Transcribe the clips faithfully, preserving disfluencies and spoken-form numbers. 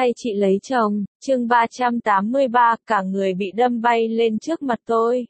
hay chị lấy chồng, chương ba trăm tám mươi ba, cả người bị đâm bay lên trước mặt tôi.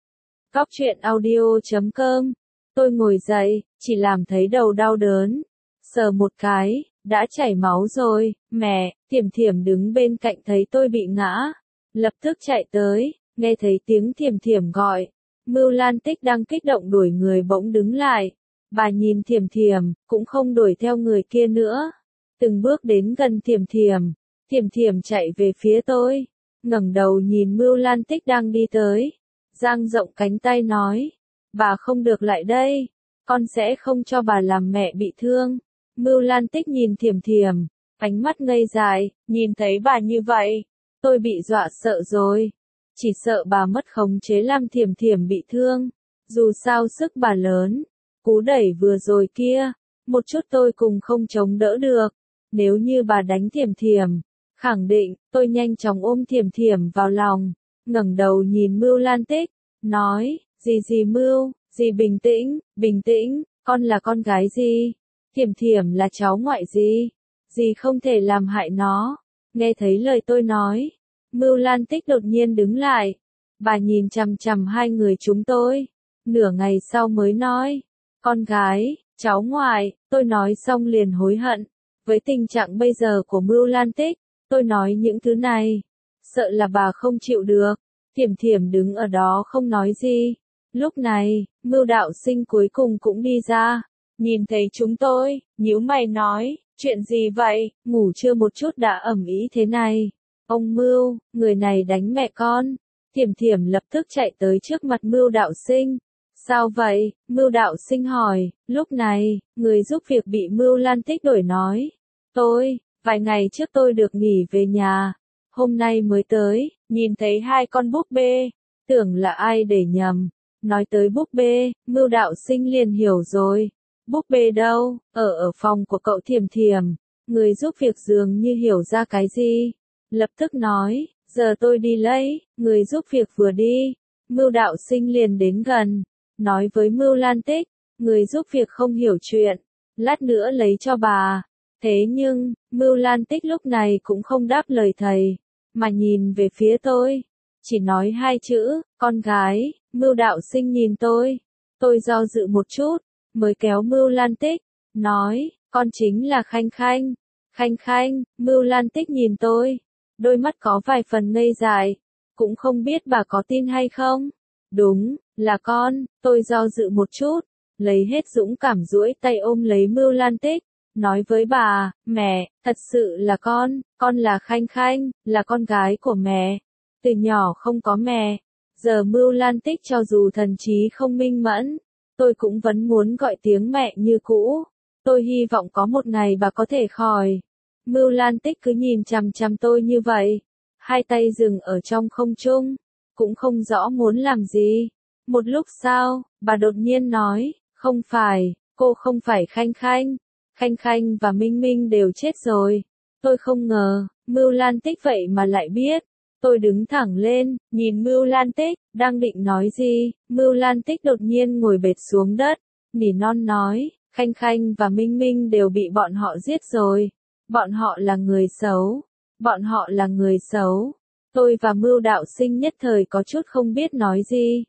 Góc truyện audio chấm com. Tôi ngồi dậy, chỉ làm thấy đầu đau đớn. Sờ một cái, đã chảy máu rồi, mẹ, Thiểm Thiểm đứng bên cạnh thấy tôi bị ngã. Lập tức chạy tới, nghe thấy tiếng Thiểm Thiểm gọi. Mưu Lan Tích đang kích động đuổi người bỗng đứng lại. Bà nhìn Thiểm Thiểm, cũng không đuổi theo người kia nữa. Từng bước đến gần Thiểm Thiểm. Thiểm Thiểm chạy về phía tôi. Ngẩng đầu nhìn Mưu Lan Tích đang đi tới. Dang rộng cánh tay nói. Bà không được lại đây. Con sẽ không cho bà làm mẹ bị thương. Mưu Lan Tích nhìn Thiểm Thiểm. Ánh mắt ngây dại, nhìn thấy bà như vậy. Tôi bị dọa sợ rồi. Chỉ sợ bà mất khống chế làm Thiểm Thiểm bị thương. Dù sao sức bà lớn. Cú đẩy vừa rồi kia. Một chút tôi cùng không chống đỡ được. Nếu như bà đánh Thiểm Thiểm. Khẳng định, tôi nhanh chóng ôm Thiểm Thiểm vào lòng. Ngẩng đầu nhìn Mưu Lan Tích. Nói, gì gì Mưu, gì bình tĩnh, bình tĩnh, con là con gái gì? Thiểm Thiểm là cháu ngoại gì? Gì không thể làm hại nó. Nghe thấy lời tôi nói. Mưu Lan Tích đột nhiên đứng lại. Bà nhìn chằm chằm hai người chúng tôi. Nửa ngày sau mới nói. Con gái, cháu ngoại, tôi nói xong liền hối hận. Với tình trạng bây giờ của Mưu Lan Tích, tôi nói những thứ này. Sợ là bà không chịu được. Thiểm Thiểm đứng ở đó không nói gì. Lúc này, Mưu đạo sinh cuối cùng cũng đi ra. Nhìn thấy chúng tôi, nhíu mày nói, chuyện gì vậy, ngủ chưa một chút đã ầm ĩ thế này. Ông Mưu, người này đánh mẹ con. Thiểm Thiểm lập tức chạy tới trước mặt Mưu đạo sinh. Sao vậy? Mưu đạo sinh hỏi. Lúc này, người giúp việc bị Mưu Lan Tích đổi nói. Tôi, vài ngày trước tôi được nghỉ về nhà. Hôm nay mới tới, nhìn thấy hai con búp bê. Tưởng là ai để nhầm. Nói tới búp bê, Mưu đạo sinh liền hiểu rồi. Búp bê đâu? Ở ở phòng của cậu Thiểm Thiểm. Người giúp việc dường như hiểu ra cái gì. Lập tức nói, giờ tôi đi lấy. Người giúp việc vừa đi. Mưu đạo sinh liền đến gần. Nói với Mưu Lan Tích, người giúp việc không hiểu chuyện. Lát nữa lấy cho bà. Thế nhưng, Mưu Lan Tích lúc này cũng không đáp lời thầy. Mà nhìn về phía tôi. Chỉ nói hai chữ, con gái. Mưu đạo sinh nhìn tôi. Tôi do dự một chút. Mới kéo Mưu Lan Tích. Nói, con chính là Khanh Khanh. Khanh Khanh, Mưu Lan Tích nhìn tôi. Đôi mắt có vài phần ngây dại. Cũng không biết bà có tin hay không. Đúng, là con. Tôi do dự một chút. Lấy hết dũng cảm duỗi tay ôm lấy Mưu Lan Tích. Nói với bà, mẹ, thật sự là con. Con là Khanh Khanh, là con gái của mẹ. Từ nhỏ không có mẹ. Giờ Mưu Lan Tích cho dù thần trí không minh mẫn. Tôi cũng vẫn muốn gọi tiếng mẹ như cũ. Tôi hy vọng có một ngày bà có thể khỏi. Mưu Lan Tích cứ nhìn chằm chằm tôi như vậy. Hai tay dừng ở trong không trung. Cũng không rõ muốn làm gì. Một lúc sau, bà đột nhiên nói, không phải, cô không phải Khanh Khanh. Khanh Khanh và Minh Minh đều chết rồi. Tôi không ngờ, Mưu Lan Tích vậy mà lại biết. Tôi đứng thẳng lên, nhìn Mưu Lan Tích, đang định nói gì, Mưu Lan Tích đột nhiên ngồi bệt xuống đất, nỉ non nói, Khanh Khanh và Minh Minh đều bị bọn họ giết rồi. Bọn họ là người xấu. Bọn họ là người xấu. Tôi và Mưu đạo sinh nhất thời có chút không biết nói gì.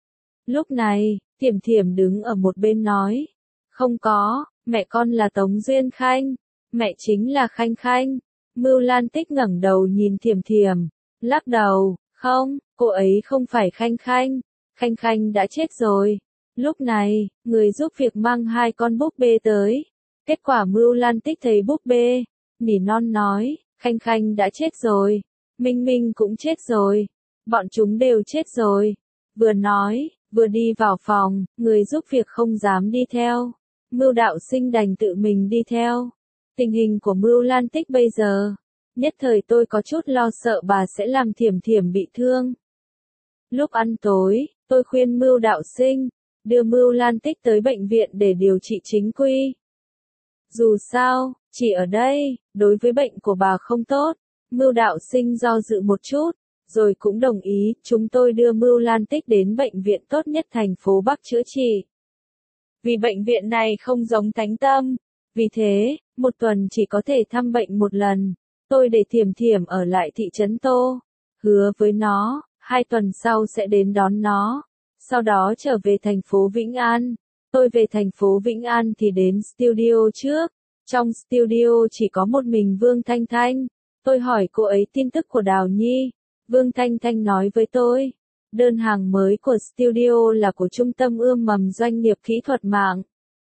Lúc này, Thiểm Thiểm đứng ở một bên nói, không có, mẹ con là Tống Duyên Khanh. Mẹ chính là Khanh Khanh. Mưu Lan Tích ngẩng đầu nhìn Thiểm Thiểm. Lắc đầu, không, cô ấy không phải Khanh Khanh. Khanh Khanh đã chết rồi. Lúc này, người giúp việc mang hai con búp bê tới. Kết quả Mưu Lan Tích thấy búp bê. Nỉ non nói, Khanh Khanh đã chết rồi. Minh Minh cũng chết rồi. Bọn chúng đều chết rồi. Vừa nói, vừa đi vào phòng, người giúp việc không dám đi theo. Mưu đạo sinh đành tự mình đi theo. Tình hình của Mưu Lan Tích bây giờ. Nhất thời tôi có chút lo sợ bà sẽ làm Thiểm Thiểm bị thương. Lúc ăn tối, tôi khuyên Mưu đạo sinh, đưa Mưu Lan Tích tới bệnh viện để điều trị chính quy. Dù sao, chỉ ở đây, đối với bệnh của bà không tốt. Mưu đạo sinh do dự một chút, rồi cũng đồng ý, chúng tôi đưa Mưu Lan Tích đến bệnh viện tốt nhất thành phố Bắc chữa trị. Vì bệnh viện này không giống Thánh Tâm. Vì thế, một tuần chỉ có thể thăm bệnh một lần. tôi để Thiểm Thiểm ở lại thị trấn Tô, hứa với nó, hai tuần sau sẽ đến đón nó, sau đó trở về thành phố Vĩnh An. Tôi về thành phố Vĩnh An thì đến studio trước, trong studio chỉ có một mình Vương Thanh Thanh, tôi hỏi cô ấy tin tức của Đào Nhi, Vương Thanh Thanh nói với tôi, đơn hàng mới của studio là của trung tâm ươm mầm doanh nghiệp kỹ thuật mạng.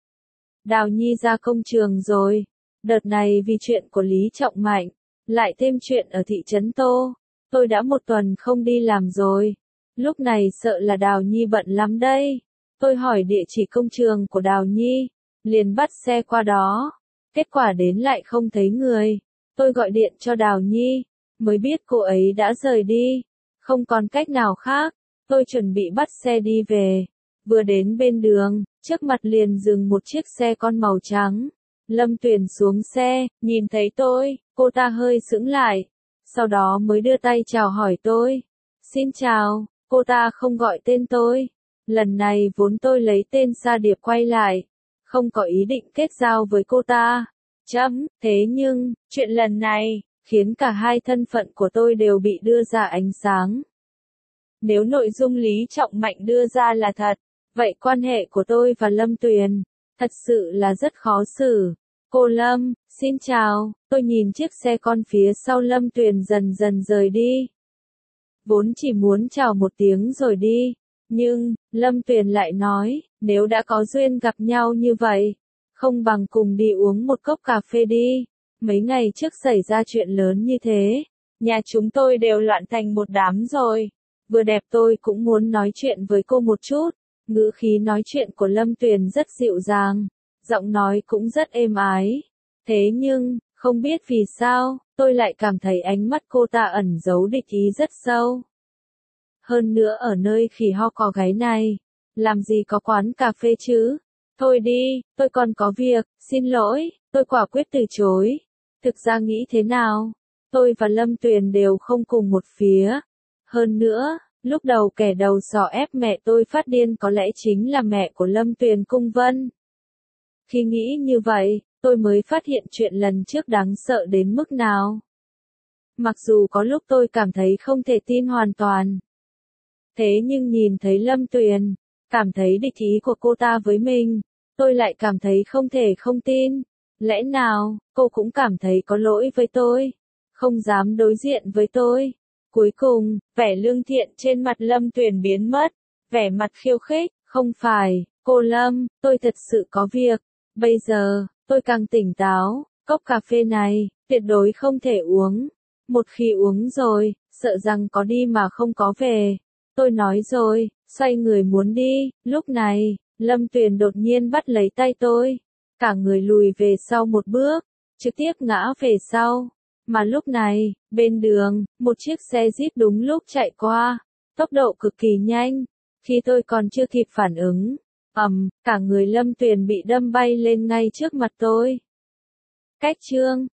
Đào Nhi ra công trường rồi, đợt này vì chuyện của Lý Trọng Mạnh, lại thêm chuyện ở thị trấn Tô, tôi đã một tuần không đi làm rồi, lúc này sợ là Đào Nhi bận lắm đây. Tôi hỏi địa chỉ công trường của Đào Nhi, liền bắt xe qua đó, kết quả đến lại không thấy người. Tôi gọi điện cho Đào Nhi, mới biết cô ấy đã rời đi, không còn cách nào khác, tôi chuẩn bị bắt xe đi về. Vừa đến bên đường, trước mặt liền dừng một chiếc xe con màu trắng. Lâm Tuyền xuống xe, nhìn thấy tôi, cô ta hơi sững lại, sau đó mới đưa tay chào hỏi tôi. Xin chào, cô ta không gọi tên tôi. Lần này vốn tôi lấy tên Sa Điệp quay lại, không có ý định kết giao với cô ta. Chấm, thế nhưng, chuyện lần này, khiến cả hai thân phận của tôi đều bị đưa ra ánh sáng. Nếu nội dung Lý Trọng Mạnh đưa ra là thật, vậy quan hệ của tôi và Lâm Tuyền, thật sự là rất khó xử. Cô Lâm, xin chào, tôi nhìn chiếc xe con phía sau Lâm Tuyền dần dần rời đi. Vốn chỉ muốn chào một tiếng rồi đi, nhưng, Lâm Tuyền lại nói, nếu đã có duyên gặp nhau như vậy, không bằng cùng đi uống một cốc cà phê đi. Mấy ngày trước xảy ra chuyện lớn như thế, nhà chúng tôi đều loạn thành một đám rồi. Vừa đẹp tôi cũng muốn nói chuyện với cô một chút. Ngữ khí nói chuyện của Lâm Tuyền rất dịu dàng, giọng nói cũng rất êm ái. Thế nhưng, không biết vì sao, tôi lại cảm thấy ánh mắt cô ta ẩn giấu địch ý rất sâu. Hơn nữa ở nơi khỉ ho có gáy này, làm gì có quán cà phê chứ? Thôi đi, tôi còn có việc, xin lỗi, tôi quả quyết từ chối. Thực ra nghĩ thế nào? Tôi và Lâm Tuyền đều không cùng một phía. Hơn nữa, lúc đầu kẻ đầu sỏ ép mẹ tôi phát điên có lẽ chính là mẹ của Lâm Tuyền Cung Vân. Khi nghĩ như vậy, tôi mới phát hiện chuyện lần trước đáng sợ đến mức nào. Mặc dù có lúc tôi cảm thấy không thể tin hoàn toàn. Thế nhưng nhìn thấy Lâm Tuyền, cảm thấy địch ý của cô ta với mình, tôi lại cảm thấy không thể không tin. Lẽ nào, cô cũng cảm thấy có lỗi với tôi, không dám đối diện với tôi. Cuối cùng, vẻ lương thiện trên mặt Lâm Tuyền biến mất, vẻ mặt khiêu khích, không phải, cô Lâm, tôi thật sự có việc. Bây giờ, tôi càng tỉnh táo, cốc cà phê này, tuyệt đối không thể uống. Một khi uống rồi, sợ rằng có đi mà không có về. Tôi nói rồi, xoay người muốn đi, lúc này, Lâm Tuyền đột nhiên bắt lấy tay tôi. Cả người lùi về sau một bước, trực tiếp ngã về sau. Mà lúc này, bên đường, một chiếc xe Jeep đúng lúc chạy qua, tốc độ cực kỳ nhanh. Khi tôi còn chưa kịp phản ứng, ầm, cả người Lâm Tuyền bị đâm bay lên ngay trước mặt tôi. Cách chương